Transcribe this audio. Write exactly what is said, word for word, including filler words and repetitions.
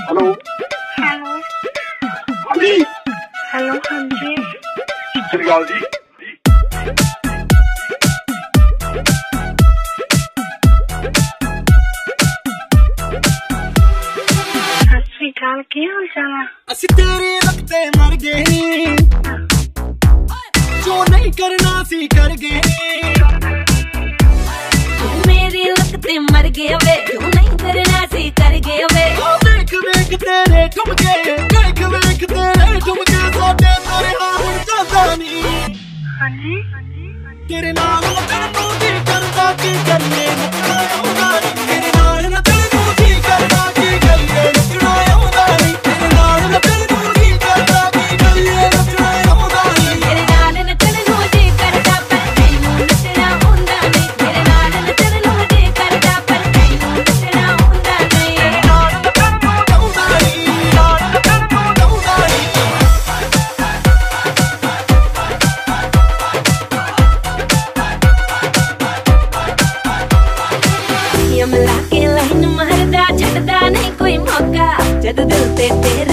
Hello hello हाँ जी hello हाँ जी सत श्री अकाल जी। सत श्री अकाल की हाल चाल है? ਅਸੀਂ ਤੇਰੇ ਰਖਤੇ ਮਰ ਗਏ ਜੋ ਨਹੀਂ ਕਰਨਾ ਸੀ ਕਰ ਗਏ मेरी लगते मर गए वे तू नहीं करना सी कर गए वे ਦੇਖ ਵੇਖ ਤੇਰੇ ਠੁਮਕੇ ਦੇਖ ਵੇਖ ਤੇਰੇ ਠੁਮਕੇ ਸਾਡੇ ਤੇਰੇ ਨਾਲ ਹੁਣ ਜਾਂਦਾ ਨਹੀਂ हाँ जी ਤੇਰੇ ਨਾਲ ਲੱਗਣ ਨੂੰ ਜੀ ਕਰਦਾ ਕੀ ਕਰੀਏ ਨੱਚਣਾ ਆਉਂਦਾ ਨਹੀਂ ਤੇਰੇ ਨਾਲ ਲੱਗਣ ਨੂੰ ਜੀ ਕਰਦਾ ਕੀ ਕਰੀਏ ਨੱਚਣਾ ਆਉਂਦਾ ਨਹੀਂ ਤੇਰੇ ਨਾਲ ਲੱਗਣ ਨੂੰ ਜੀ ਕਰਦਾ ਕੀ ਕਰੀਏ ਨੱਚਣਾ ਆਉਂਦਾ ਨਹੀਂ मेरे नाल नचन नू जी करदा पर तैनू नचना आउंदा नहीं मेरे नाल नचन नू जी करदा पर तैनू नचना आउंदा नहीं ਨਾਲ ਲੱਗਣ ਨੂੰ ਆਉਂਦਾ ਨਹੀਂ ਨਾਲ ਲੱਗਣ ਨੂੰ ਆਉਂਦਾ ਨਹੀਂ ये मिला के लाइन मारदा छड़दा नहीं कोई मौका जद दिल ते तेरे